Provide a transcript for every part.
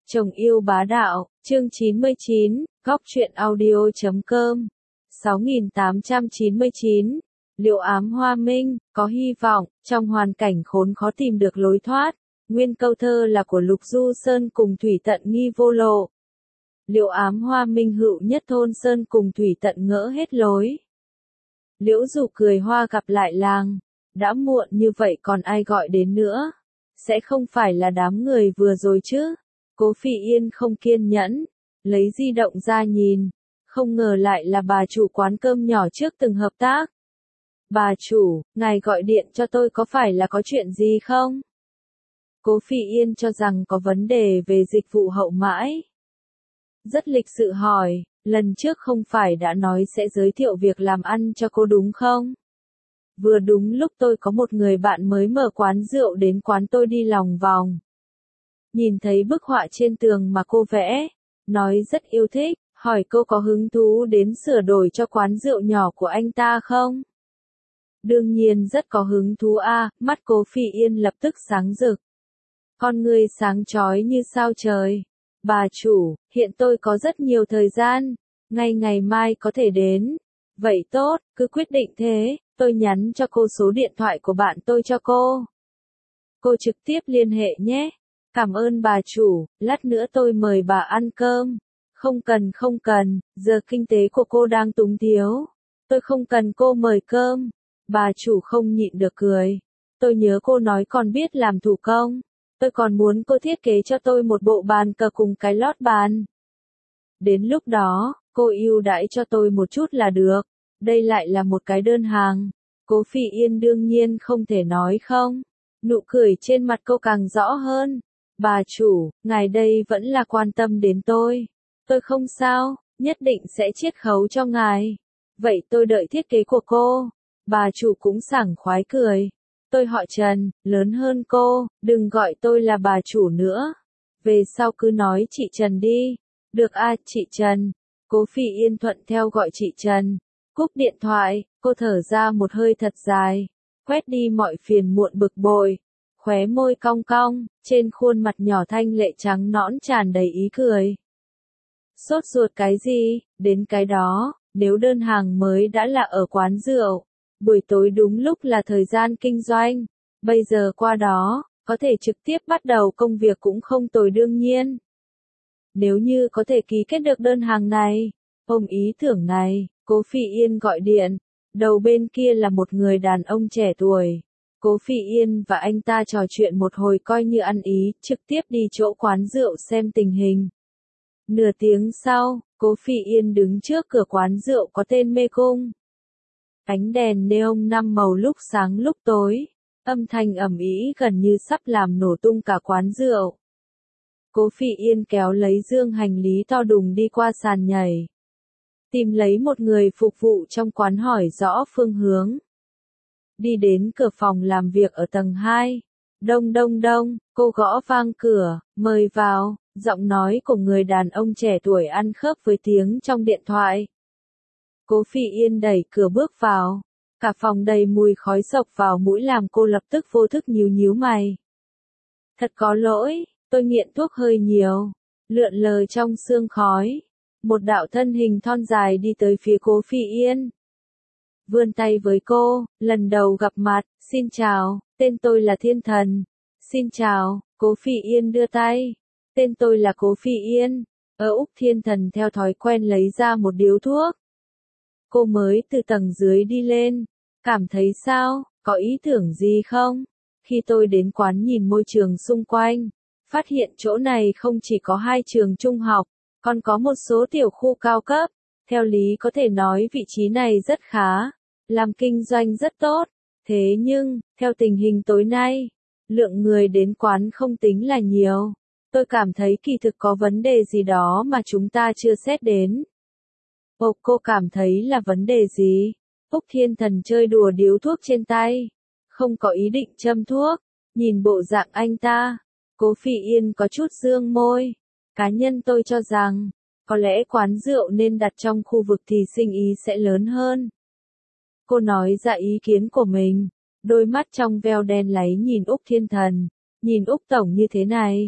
Chồng yêu bá đạo, chương 99, góc truyện audio.com 6899. Liệu ám hoa minh, có hy vọng, trong hoàn cảnh khốn khó tìm được lối thoát. Nguyên câu thơ là của Lục Du Sơn cùng Thủy Tận nghi vô lộ. Liệu ám hoa minh hữu nhất thôn Sơn cùng Thủy Tận ngỡ hết lối. Liễu Dù cười hoa gặp lại làng. Đã muộn như vậy còn ai gọi đến nữa? Sẽ không phải là đám người vừa rồi chứ? Cố Phỉ Yên không kiên nhẫn, lấy di động ra nhìn, không ngờ lại là bà chủ quán cơm nhỏ trước từng hợp tác. Bà chủ, ngài gọi điện cho tôi có phải là có chuyện gì không? Cố Phỉ Yên cho rằng có vấn đề về dịch vụ hậu mãi. Rất lịch sự hỏi, lần trước không phải đã nói sẽ giới thiệu việc làm ăn cho cô đúng không? Vừa đúng lúc tôi có một người bạn mới mở quán rượu đến quán tôi đi lòng vòng. Nhìn thấy bức họa trên tường mà cô vẽ, nói rất yêu thích, hỏi cô có hứng thú đến sửa đổi cho quán rượu nhỏ của anh ta không? Đương nhiên rất có hứng thú a, mắt Cố Phỉ Yên lập tức sáng rực. Con người sáng chói như sao trời. Bà chủ, hiện tôi có rất nhiều thời gian, ngay ngày mai có thể đến. Vậy tốt, cứ quyết định thế, tôi nhắn cho cô số điện thoại của bạn tôi cho cô. Cô trực tiếp liên hệ nhé. Cảm ơn bà chủ, lát nữa tôi mời bà ăn cơm. Không cần, giờ kinh tế của cô đang túng thiếu. Tôi không cần cô mời cơm. Bà chủ không nhịn được cười. Tôi nhớ cô nói còn biết làm thủ công. Tôi còn muốn cô thiết kế cho tôi một bộ bàn cờ cùng cái lót bàn. Đến lúc đó, cô ưu đãi cho tôi một chút là được. Đây lại là một cái đơn hàng. Cố Phỉ Yên đương nhiên không thể nói không. Nụ cười trên mặt cô càng rõ hơn. Bà chủ, ngài đây vẫn là quan tâm đến tôi. Tôi không sao, nhất định sẽ chiết khấu cho ngài. Vậy tôi đợi thiết kế của cô. Bà chủ cũng sảng khoái cười. Tôi họ Trần, lớn hơn cô, đừng gọi tôi là bà chủ nữa. Về sau cứ nói chị Trần đi. Được a, chị Trần. Cố Phỉ Yên thuận theo gọi chị Trần. Cúp điện thoại, cô thở ra một hơi thật dài. Quét đi mọi phiền muộn bực bội. Khóe môi cong cong, trên khuôn mặt nhỏ thanh lệ trắng nõn tràn đầy ý cười. Sốt ruột cái gì, đến cái đó, nếu đơn hàng mới đã là ở quán rượu, buổi tối đúng lúc là thời gian kinh doanh, bây giờ qua đó, có thể trực tiếp bắt đầu công việc cũng không tồi đương nhiên. Nếu như có thể ký kết được đơn hàng này, ôm ý tưởng này, Cố Phỉ Yên gọi điện, đầu bên kia là một người đàn ông trẻ tuổi. Cố Phỉ Yên và anh ta trò chuyện một hồi coi như ăn ý, trực tiếp đi chỗ quán rượu xem tình hình. Nửa tiếng sau, Cố Phỉ Yên đứng trước cửa quán rượu có tên Mê Cung. Ánh đèn neon 5 màu lúc sáng lúc tối, âm thanh ầm ĩ gần như sắp làm nổ tung cả quán rượu. Cố Phỉ Yên kéo lấy dương hành lý to đùng đi qua sàn nhảy. Tìm lấy một người phục vụ trong quán hỏi rõ phương hướng. Đi đến cửa phòng làm việc ở tầng 2. Đông, cô gõ vang cửa, mời vào, giọng nói của người đàn ông trẻ tuổi ăn khớp với tiếng trong điện thoại. Cố Phỉ Yên đẩy cửa bước vào. Cả phòng đầy mùi khói sộc vào mũi làm cô lập tức vô thức nhíu mày. Thật có lỗi, tôi nghiện thuốc hơi nhiều. Lượn lờ trong sương khói. Một đạo thân hình thon dài đi tới phía Cố Phỉ Yên. Vươn tay với cô, lần đầu gặp mặt, xin chào, tên tôi là Thiên Thần. Xin chào, Cố Phỉ Yên đưa tay. Tên tôi là Cố Phỉ Yên. Úc Thiên Thần theo thói quen lấy ra một điếu thuốc. Cô mới từ tầng dưới đi lên. Cảm thấy sao, có ý tưởng gì không? Khi tôi đến quán nhìn môi trường xung quanh, phát hiện chỗ này không chỉ có 2 trường trung học, còn có một số tiểu khu cao cấp. Theo lý có thể nói vị trí này rất khá, làm kinh doanh rất tốt. Thế nhưng, theo tình hình tối nay, lượng người đến quán không tính là nhiều. Tôi cảm thấy kỳ thực có vấn đề gì đó mà chúng ta chưa xét đến. Cô cảm thấy là vấn đề gì? Úc Thiên Thần chơi đùa điếu thuốc trên tay. Không có ý định châm thuốc. Nhìn bộ dạng anh ta, Cố Phỉ Yên có chút dương môi. Cá nhân tôi cho rằng, có lẽ quán rượu nên đặt trong khu vực thì sinh ý sẽ lớn hơn. Cô nói ra ý kiến của mình. Đôi mắt trong veo đen láy nhìn Úc Thiên Thần. Nhìn Úc Tổng như thế này.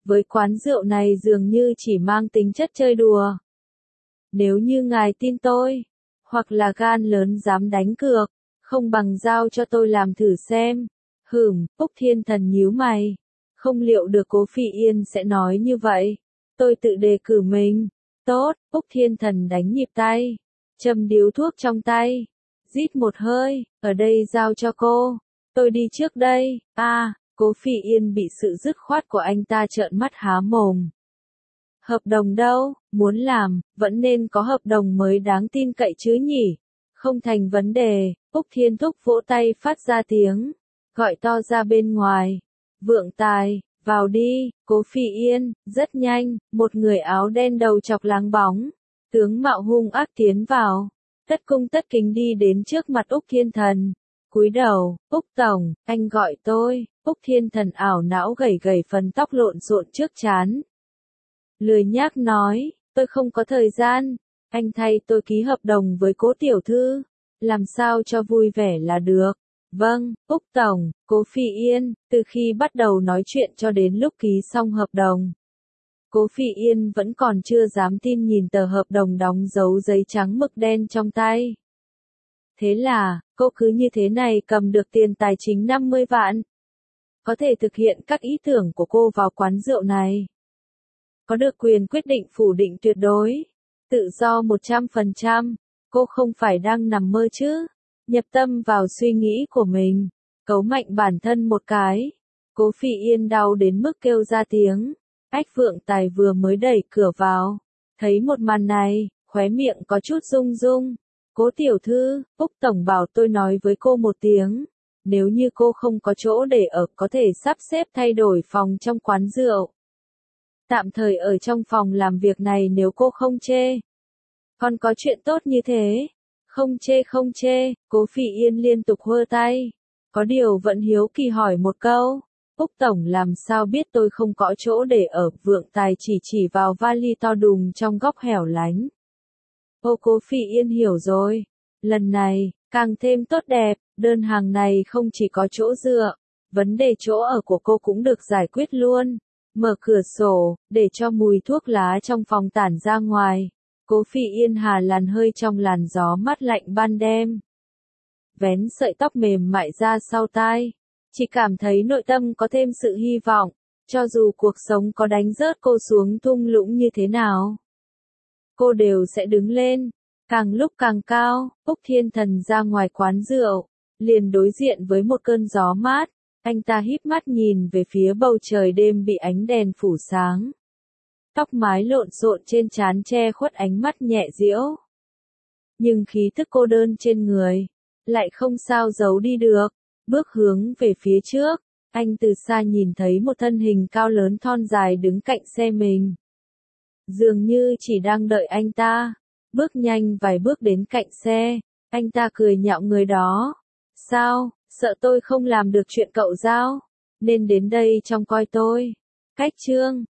với quán rượu này dường như chỉ mang tính chất chơi đùa. Nếu như ngài tin tôi, hoặc là gan lớn dám đánh cược, không bằng giao cho tôi làm thử xem. Úc Thiên Thần nhíu mày. Không liệu được Cố Phi Yên sẽ nói như vậy. Tôi tự đề cử mình. Tốt, Úc Thiên Thần đánh nhịp tay. Châm điếu thuốc trong tay. Rít một hơi, ở đây giao cho cô. Tôi đi trước đây. Cố Phi Yên bị sự dứt khoát của anh ta trợn mắt há mồm. Hợp đồng đâu, muốn làm, vẫn nên có hợp đồng mới đáng tin cậy chứ nhỉ. Không thành vấn đề, Úc Thiên Thúc vỗ tay phát ra tiếng. Gọi to ra bên ngoài. Vượng Tài, vào đi, Cố Phi Yên, rất nhanh, một người áo đen đầu chọc láng bóng. Tướng mạo hung ác tiến vào. Tất cung tất kính đi đến trước mặt Úc Thiên Thần. Cúi đầu, Úc Tổng, anh gọi tôi. Úc Thiên Thần ảo não gẩy gẩy phần tóc lộn xộn trước trán. Lười nhác nói, tôi không có thời gian. Anh thay tôi ký hợp đồng với Cố tiểu thư. Làm sao cho vui vẻ là được. Vâng, Úc Tổng, Cố Phi Yên, từ khi bắt đầu nói chuyện cho đến lúc ký xong hợp đồng. Cố Phi Yên vẫn còn chưa dám tin nhìn tờ hợp đồng đóng dấu giấy trắng mực đen trong tay. Thế là, cô cứ như thế này cầm được tiền tài chính 50 vạn. Có thể thực hiện các ý tưởng của cô vào quán rượu này. Có được quyền quyết định phủ định tuyệt đối. Tự do 100%. Cô không phải đang nằm mơ chứ. Nhập tâm vào suy nghĩ của mình. Cấu mạnh bản thân một cái. Cố Phi Yên đau đến mức kêu ra tiếng. Ách Vượng Tài vừa mới đẩy cửa vào. Thấy một màn này, khóe miệng có chút rung rung. Cố tiểu thư, Úc Tổng bảo tôi nói với cô một tiếng. Nếu như cô không có chỗ để ở có thể sắp xếp thay đổi phòng trong quán rượu. Tạm thời ở trong phòng làm việc này nếu cô không chê. Còn có chuyện tốt như thế. Không chê, Cố Phi Yên liên tục hơ tay. Có điều vẫn hiếu kỳ hỏi một câu. Úc Tổng làm sao biết tôi không có chỗ để ở. Vượng Tài chỉ vào vali to đùng trong góc hẻo lánh. Cố Phi Yên hiểu rồi. Lần này, càng thêm tốt đẹp, đơn hàng này không chỉ có chỗ dựa. Vấn đề chỗ ở của cô cũng được giải quyết luôn. Mở cửa sổ, để cho mùi thuốc lá trong phòng tản ra ngoài. Cố Phi Yên hà làn hơi trong làn gió mát lạnh ban đêm. Vén sợi tóc mềm mại ra sau tai. Chỉ cảm thấy nội tâm có thêm sự hy vọng. Cho dù cuộc sống có đánh rớt cô xuống thung lũng như thế nào. Cô đều sẽ đứng lên. Càng lúc càng cao, Úc Thiên Thần ra ngoài quán rượu. Liền đối diện với một cơn gió mát. Anh ta híp mắt nhìn về phía bầu trời đêm bị ánh đèn phủ sáng. Tóc mái lộn xộn trên trán che khuất ánh mắt nhẹ diễu. Nhưng khí thức cô đơn trên người, lại không sao giấu đi được. Bước hướng về phía trước, anh từ xa nhìn thấy một thân hình cao lớn thon dài đứng cạnh xe mình. Dường như chỉ đang đợi anh ta. Bước nhanh vài bước đến cạnh xe, anh ta cười nhạo người đó. Sao, sợ tôi không làm được chuyện cậu giao, nên đến đây trông coi tôi. Cách chương